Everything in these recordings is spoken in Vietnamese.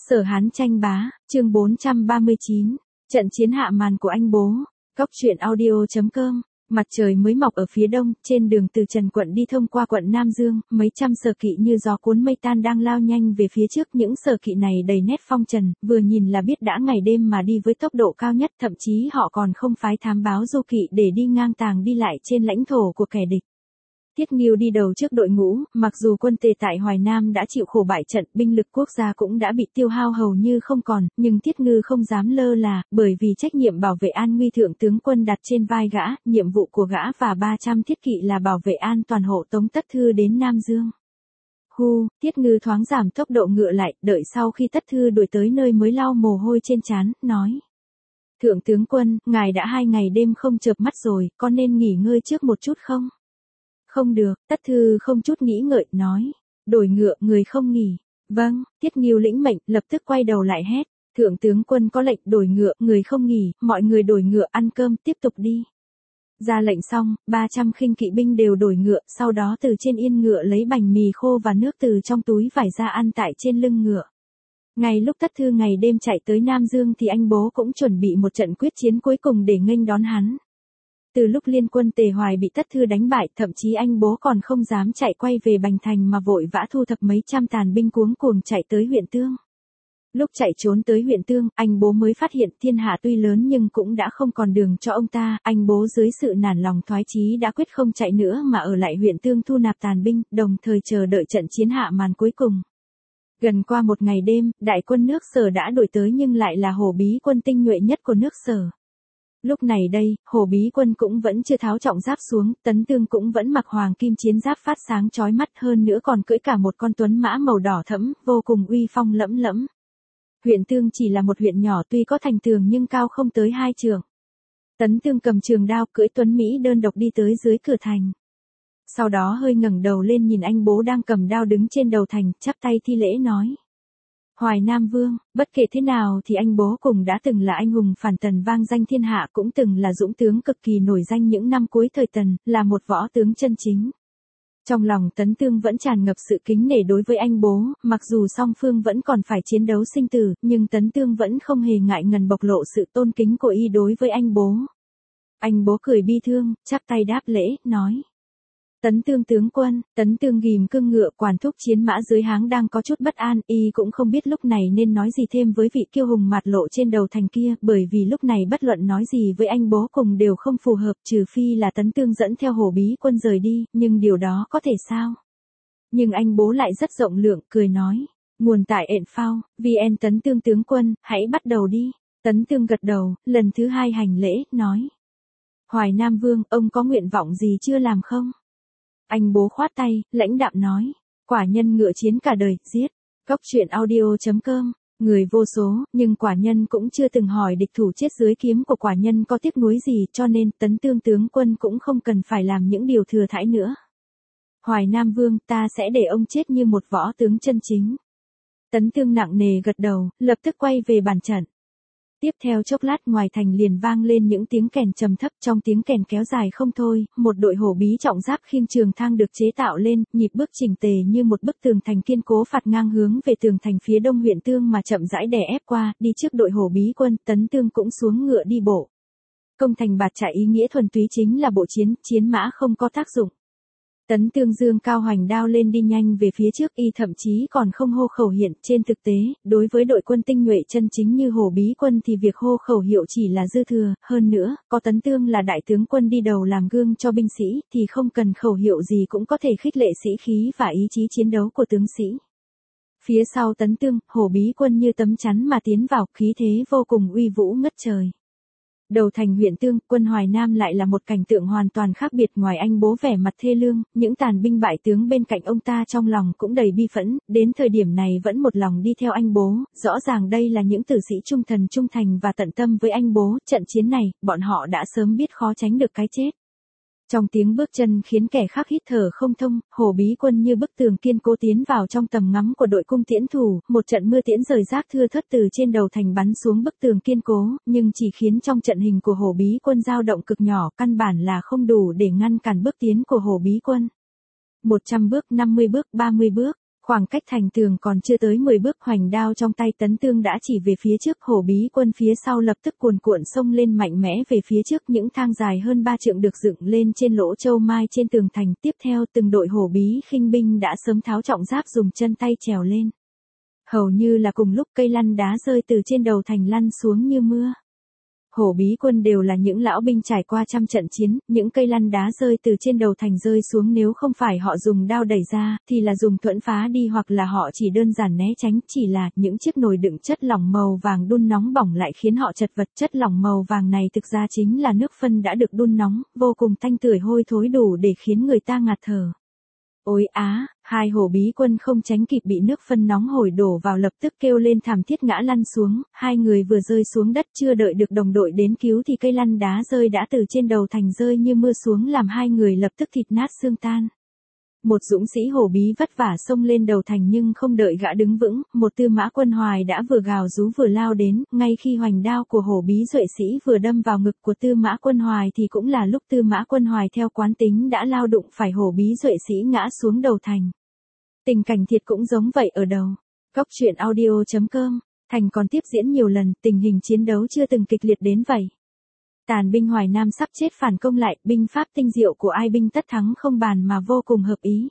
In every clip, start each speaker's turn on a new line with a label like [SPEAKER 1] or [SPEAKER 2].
[SPEAKER 1] Sở Hán tranh bá, chương 439, trận chiến hạ màn của anh bố. Cóc truyện audio.com. Mặt trời mới mọc ở phía đông, trên đường từ Trần quận đi thông qua quận Nam Dương, mấy trăm sở kỵ như gió cuốn mây tan đang lao nhanh về phía trước. Những sở kỵ này đầy nét phong trần, vừa nhìn là biết đã ngày đêm mà đi với tốc độ cao nhất, thậm chí họ còn không phái thám báo du kỵ để đi ngang tàng đi lại trên lãnh thổ của kẻ địch. Thiết Ngưu đi đầu trước đội ngũ, mặc dù quân Tề tại Hoài Nam đã chịu khổ bại trận, binh lực quốc gia cũng đã bị tiêu hao hầu như không còn, nhưng Thiết Ngưu không dám lơ là, bởi vì trách nhiệm bảo vệ an nguy thượng tướng quân đặt trên vai gã, nhiệm vụ của gã và 300 thiết kỵ là bảo vệ an toàn hộ tống Tất Thư đến Nam Dương. Thiết Ngưu thoáng giảm tốc độ ngựa lại, đợi sau khi Tất Thư đuổi tới nơi mới lau mồ hôi trên trán, nói: Thượng tướng quân, ngài đã 2 ngày đêm không chợp mắt rồi, có nên nghỉ ngơi trước một chút không? Không được, Tất Thư không chút nghĩ ngợi, nói: Đổi ngựa, người không nghỉ. Vâng, Thiết Ngưu lĩnh mệnh, lập tức quay đầu lại hét: Thượng tướng quân có lệnh đổi ngựa, người không nghỉ, mọi người đổi ngựa ăn cơm, tiếp tục đi. Ra lệnh xong, 300 khinh kỵ binh đều đổi ngựa, sau đó từ trên yên ngựa lấy bánh mì khô và nước từ trong túi vải ra ăn tại trên lưng ngựa. Ngay lúc Tất Thư ngày đêm chạy tới Nam Dương thì anh bố cũng chuẩn bị một trận quyết chiến cuối cùng để nghênh đón hắn. Từ lúc liên quân Tề Hoài bị Tất Thư đánh bại, thậm chí anh bố còn không dám chạy quay về Bành Thành mà vội vã thu thập mấy trăm tàn binh cuống cuồng chạy tới huyện Tương. Lúc chạy trốn tới huyện Tương, anh bố mới phát hiện thiên hạ tuy lớn nhưng cũng đã không còn đường cho ông ta. Anh bố dưới sự nản lòng thoái chí đã quyết không chạy nữa mà ở lại huyện Tương thu nạp tàn binh, đồng thời chờ đợi trận chiến hạ màn cuối cùng. Gần qua một ngày đêm, đại quân nước Sở đã đuổi tới nhưng lại là hổ bí quân tinh nhuệ nhất của nước Sở. Lúc này đây, hổ bí quân cũng vẫn chưa tháo trọng giáp xuống, Tấn Tương cũng vẫn mặc hoàng kim chiến giáp phát sáng chói mắt, hơn nữa còn cưỡi cả một con tuấn mã màu đỏ thẫm, vô cùng uy phong lẫm lẫm. Huyện Tương chỉ là một huyện nhỏ tuy có thành tường nhưng cao không tới 2 trượng. Tấn Tương cầm trường đao cưỡi tuấn Mỹ đơn độc đi tới dưới cửa thành. Sau đó hơi ngẩng đầu lên nhìn anh bố đang cầm đao đứng trên đầu thành, chắp tay thi lễ nói: Hoài Nam Vương, bất kể thế nào thì anh bố cùng đã từng là anh hùng phản Tần vang danh thiên hạ, cũng từng là dũng tướng cực kỳ nổi danh những năm cuối thời Tần, là một võ tướng chân chính. Trong lòng Tấn Tương vẫn tràn ngập sự kính nể đối với anh bố, mặc dù song phương vẫn còn phải chiến đấu sinh tử, nhưng Tấn Tương vẫn không hề ngại ngần bộc lộ sự tôn kính của y đối với anh bố. Anh bố cười bi thương, chắp tay đáp lễ, nói: Tấn Tương tướng quân. Tấn Tương ghìm cương ngựa, quản thúc chiến mã dưới háng đang có chút bất an, y cũng không biết lúc này nên nói gì thêm với vị kiêu hùng mạt lộ trên đầu thành kia, bởi vì lúc này bất luận nói gì với anh bố cùng đều không phù hợp, trừ phi là Tấn Tương dẫn theo hổ bí quân rời đi, nhưng điều đó có thể sao? Nhưng anh bố lại rất rộng lượng, cười nói: Nguồn tại ện phao, VN Tấn Tương tướng quân, hãy bắt đầu đi. Tấn Tương gật đầu, lần thứ 2 hành lễ, nói: Hoài Nam Vương, ông có nguyện vọng gì chưa làm không? Anh bố khoát tay, lãnh đạm nói: Quả nhân ngựa chiến cả đời, giết. Cóc truyện audio.com. Người vô số, nhưng quả nhân cũng chưa từng hỏi địch thủ chết dưới kiếm của quả nhân có tiếc nuối gì, cho nên Tấn Tương tướng quân cũng không cần phải làm những điều thừa thãi nữa. Hoài Nam Vương, ta sẽ để ông chết như một võ tướng chân chính. Tấn Tương nặng nề gật đầu, lập tức quay về bàn trận. Tiếp theo chốc lát ngoài thành liền vang lên những tiếng kèn trầm thấp, trong tiếng kèn kéo dài không thôi, một đội hổ bí trọng giáp khiêng trường thang được chế tạo lên, nhịp bước chỉnh tề như một bức tường thành kiên cố phạt ngang hướng về tường thành phía đông huyện Tương mà chậm rãi đè ép qua, đi trước đội hổ bí quân. Tấn Tương cũng xuống ngựa đi bộ. Công thành bạt trại ý nghĩa thuần túy chính là bộ chiến, chiến mã không có tác dụng. Tấn Tương dương cao hoành đao lên đi nhanh về phía trước, y thậm chí còn không hô khẩu hiện. Trên thực tế, đối với đội quân tinh nhuệ chân chính như hổ bí quân thì việc hô khẩu hiệu chỉ là dư thừa, hơn nữa, có Tấn Tương là đại tướng quân đi đầu làm gương cho binh sĩ, thì không cần khẩu hiệu gì cũng có thể khích lệ sĩ khí và ý chí chiến đấu của tướng sĩ. Phía sau Tấn Tương, hổ bí quân như tấm chắn mà tiến vào, khí thế vô cùng uy vũ ngất trời. Đầu thành huyện Tương, quân Hoài Nam lại là một cảnh tượng hoàn toàn khác biệt. Ngoài anh bố vẻ mặt thê lương, những tàn binh bại tướng bên cạnh ông ta trong lòng cũng đầy bi phẫn, đến thời điểm này vẫn một lòng đi theo anh bố, rõ ràng đây là những tử sĩ trung thần trung thành và tận tâm với anh bố. Trận chiến này, bọn họ đã sớm biết khó tránh được cái chết. Trong tiếng bước chân khiến kẻ khác hít thở không thông, hổ bí quân như bức tường kiên cố tiến vào trong tầm ngắm của đội cung tiễn thủ, một trận mưa tiễn rời rác thưa thớt từ trên đầu thành bắn xuống bức tường kiên cố, nhưng chỉ khiến trong trận hình của hổ bí quân dao động cực nhỏ, căn bản là không đủ để ngăn cản bước tiến của hổ bí quân. 100 bước, 50 bước, 30 bước, Khoảng cách thành tường còn chưa tới 10 bước, hoành đao trong tay Tấn Tương đã chỉ về phía trước, hổ bí quân phía sau lập tức cuồn cuộn xông lên mạnh mẽ về phía trước, những thang dài hơn 3 trượng được dựng lên trên lỗ châu mai trên tường thành, tiếp theo từng đội hổ bí khinh binh đã sớm tháo trọng giáp dùng chân tay trèo lên. Hầu như là cùng lúc cây lăn đá rơi từ trên đầu thành lăn xuống như mưa. Hổ bí quân đều là những lão binh trải qua trăm trận chiến, những cây lăn đá rơi từ trên đầu thành rơi xuống nếu không phải họ dùng đao đẩy ra, thì là dùng thuẫn phá đi hoặc là họ chỉ đơn giản né tránh, chỉ là những chiếc nồi đựng chất lỏng màu vàng đun nóng bỏng lại khiến họ chật vật. Chất lỏng màu vàng này thực ra chính là nước phân đã được đun nóng, vô cùng tanh tưởi hôi thối đủ để khiến người ta ngạt thở. Ôi á, hai hổ bí quân không tránh kịp bị nước phân nóng hổi đổ vào lập tức kêu lên thảm thiết ngã lăn xuống, hai người vừa rơi xuống đất chưa đợi được đồng đội đến cứu thì cây lăn đá rơi đã từ trên đầu thành rơi như mưa xuống làm hai người lập tức thịt nát xương tan. Một dũng sĩ hổ bí vất vả xông lên đầu thành nhưng không đợi gã đứng vững, một Tư Mã Quân Hoài đã vừa gào rú vừa lao đến, ngay khi hoành đao của hổ bí duệ sĩ vừa đâm vào ngực của Tư Mã Quân Hoài thì cũng là lúc Tư Mã Quân Hoài theo quán tính đã lao đụng phải hổ bí duệ sĩ ngã xuống đầu thành. Tình cảnh thiệt cũng giống vậy ở đầu. Góc truyện audio.com, thành còn tiếp diễn nhiều lần, tình hình chiến đấu chưa từng kịch liệt đến vậy. Tàn binh Hoài Nam sắp chết phản công lại, binh pháp tinh diệu của ai binh tất thắng không bàn mà vô cùng hợp ý.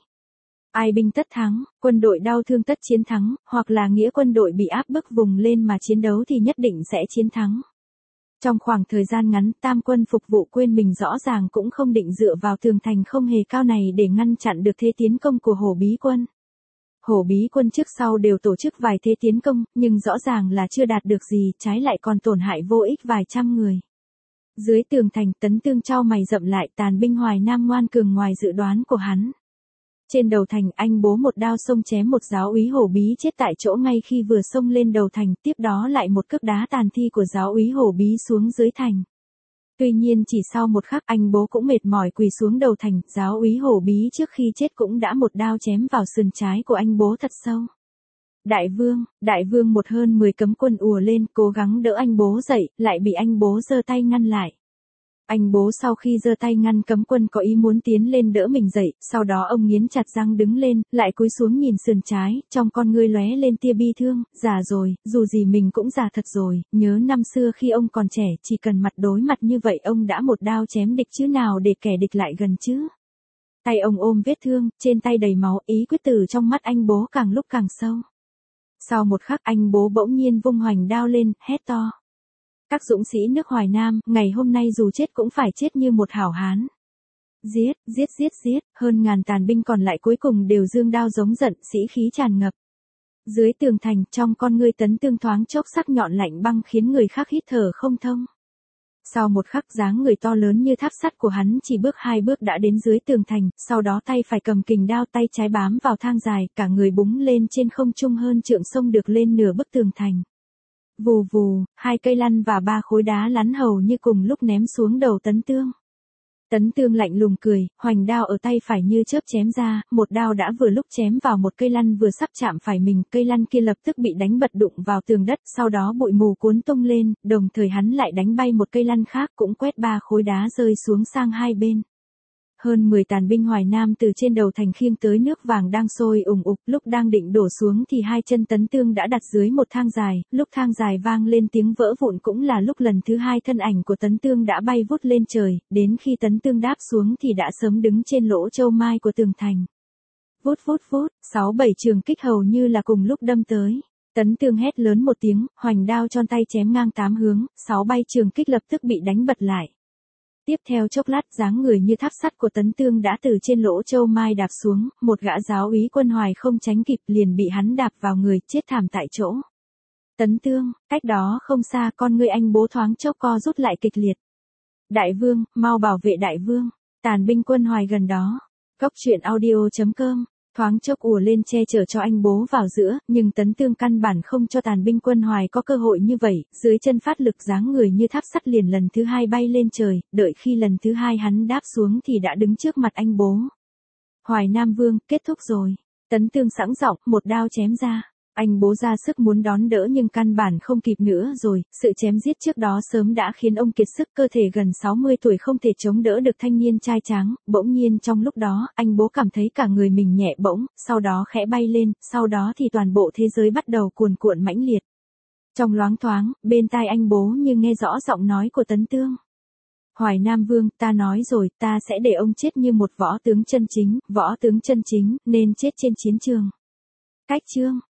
[SPEAKER 1] Ai binh tất thắng, quân đội đau thương tất chiến thắng, hoặc là nghĩa quân đội bị áp bức vùng lên mà chiến đấu thì nhất định sẽ chiến thắng. Trong khoảng thời gian ngắn, tam quân phục vụ quên mình rõ ràng cũng không định dựa vào tường thành không hề cao này để ngăn chặn được thế tiến công của hổ bí quân. Hổ bí quân trước sau đều tổ chức vài thế tiến công, nhưng rõ ràng là chưa đạt được gì, trái lại còn tổn hại vô ích vài trăm người. Dưới tường thành, Tấn Tương chau mày rậm lại, tàn binh Hoài Nam ngoan cường ngoài dự đoán của hắn. Trên đầu thành, anh bố một đao xông chém một giáo úy hổ bí chết tại chỗ ngay khi vừa xông lên đầu thành, tiếp đó lại một cước đá tàn thi của giáo úy hổ bí xuống dưới thành. Tuy nhiên chỉ sau một khắc anh bố cũng mệt mỏi quỳ xuống đầu thành, giáo úy hổ bí trước khi chết cũng đã một đao chém vào sườn trái của anh bố thật sâu. Đại vương một hơn 10 cấm quân ùa lên cố gắng đỡ anh bố dậy, lại bị anh bố giơ tay ngăn lại. Anh bố sau khi giơ tay ngăn cấm quân có ý muốn tiến lên đỡ mình dậy, sau đó ông nghiến chặt răng đứng lên, lại cúi xuống nhìn sườn trái, trong con ngươi lóe lên tia bi thương, già rồi, dù gì mình cũng già thật rồi, nhớ năm xưa khi ông còn trẻ, chỉ cần mặt đối mặt như vậy ông đã một đao chém địch chứ nào để kẻ địch lại gần chứ. Tay ông ôm vết thương, trên tay đầy máu, ý quyết tử trong mắt anh bố càng lúc càng sâu. Sau một khắc anh bố bỗng nhiên vung hoành đao lên, hét to. Các dũng sĩ nước Hoài Nam, ngày hôm nay dù chết cũng phải chết như một hảo hán. Giết, hơn ngàn tàn binh còn lại cuối cùng đều giương đao giống giận, sĩ khí tràn ngập. Dưới tường thành, trong con ngươi Tấn Tương thoáng chốc sắc nhọn lạnh băng khiến người khác hít thở không thông. Sau một khắc dáng người to lớn như tháp sắt của hắn chỉ bước 2 bước đã đến dưới tường thành, sau đó tay phải cầm kình đao tay trái bám vào thang dài, cả người búng lên trên không trung hơn trượng xông được lên nửa bức tường thành. Vù vù, 2 cây lăn và 3 khối đá lắn hầu như cùng lúc ném xuống đầu Tấn Tương. Tấn Tương lạnh lùng cười, hoành đao ở tay phải như chớp chém ra, một đao đã vừa lúc chém vào một cây lăn vừa sắp chạm phải mình, cây lăn kia lập tức bị đánh bật đụng vào tường đất, sau đó bụi mù cuốn tung lên, đồng thời hắn lại đánh bay một cây lăn khác cũng quét 3 khối đá rơi xuống sang hai bên. Hơn 10 tàn binh Hoài Nam từ trên đầu thành khiêng tới nước vàng đang sôi ùng ục, lúc đang định đổ xuống thì hai chân Tấn Tương đã đặt dưới một thang dài, lúc thang dài vang lên tiếng vỡ vụn cũng là lúc lần thứ hai thân ảnh của Tấn Tương đã bay vút lên trời, đến khi Tấn Tương đáp xuống thì đã sớm đứng trên lỗ châu mai của tường thành. Vút, 6-7 trường kích hầu như là cùng lúc đâm tới. Tấn Tương hét lớn một tiếng, hoành đao tròn tay chém ngang 8 hướng, 6 bay trường kích lập tức bị đánh bật lại. Tiếp theo chốc lát dáng người như tháp sắt của Tấn Tương đã từ trên lỗ châu mai đạp xuống, một gã giáo úy quân Hoài không tránh kịp liền bị hắn đạp vào người, chết thảm tại chỗ. Tấn Tương, cách đó không xa con ngươi anh bố thoáng chốc co rút lại kịch liệt. Đại vương, mau bảo vệ đại vương, tàn binh quân Hoài gần đó. Góc truyện audio.com, thoáng chốc ùa lên che chở cho anh bố vào giữa, nhưng Tấn Tương căn bản không cho tàn binh quân Hoài có cơ hội như vậy, dưới chân phát lực dáng người như tháp sắt liền lần thứ hai bay lên trời, đợi khi lần thứ hai hắn đáp xuống thì đã đứng trước mặt anh bố. Hoài Nam vương, kết thúc rồi. Tấn Tương sẵn giọng, một đao chém ra. Anh bố ra sức muốn đón đỡ nhưng căn bản không kịp nữa rồi, sự chém giết trước đó sớm đã khiến ông kiệt sức, cơ thể gần 60 tuổi không thể chống đỡ được thanh niên trai tráng, bỗng nhiên trong lúc đó, anh bố cảm thấy cả người mình nhẹ bỗng, sau đó khẽ bay lên, sau đó thì toàn bộ thế giới bắt đầu cuồn cuộn mãnh liệt. Trong loáng thoáng, bên tai anh bố như nghe rõ giọng nói của Tấn Tương. Hoài Nam Vương, ta nói rồi, ta sẽ để ông chết như một võ tướng chân chính nên chết trên chiến trường. Cách chương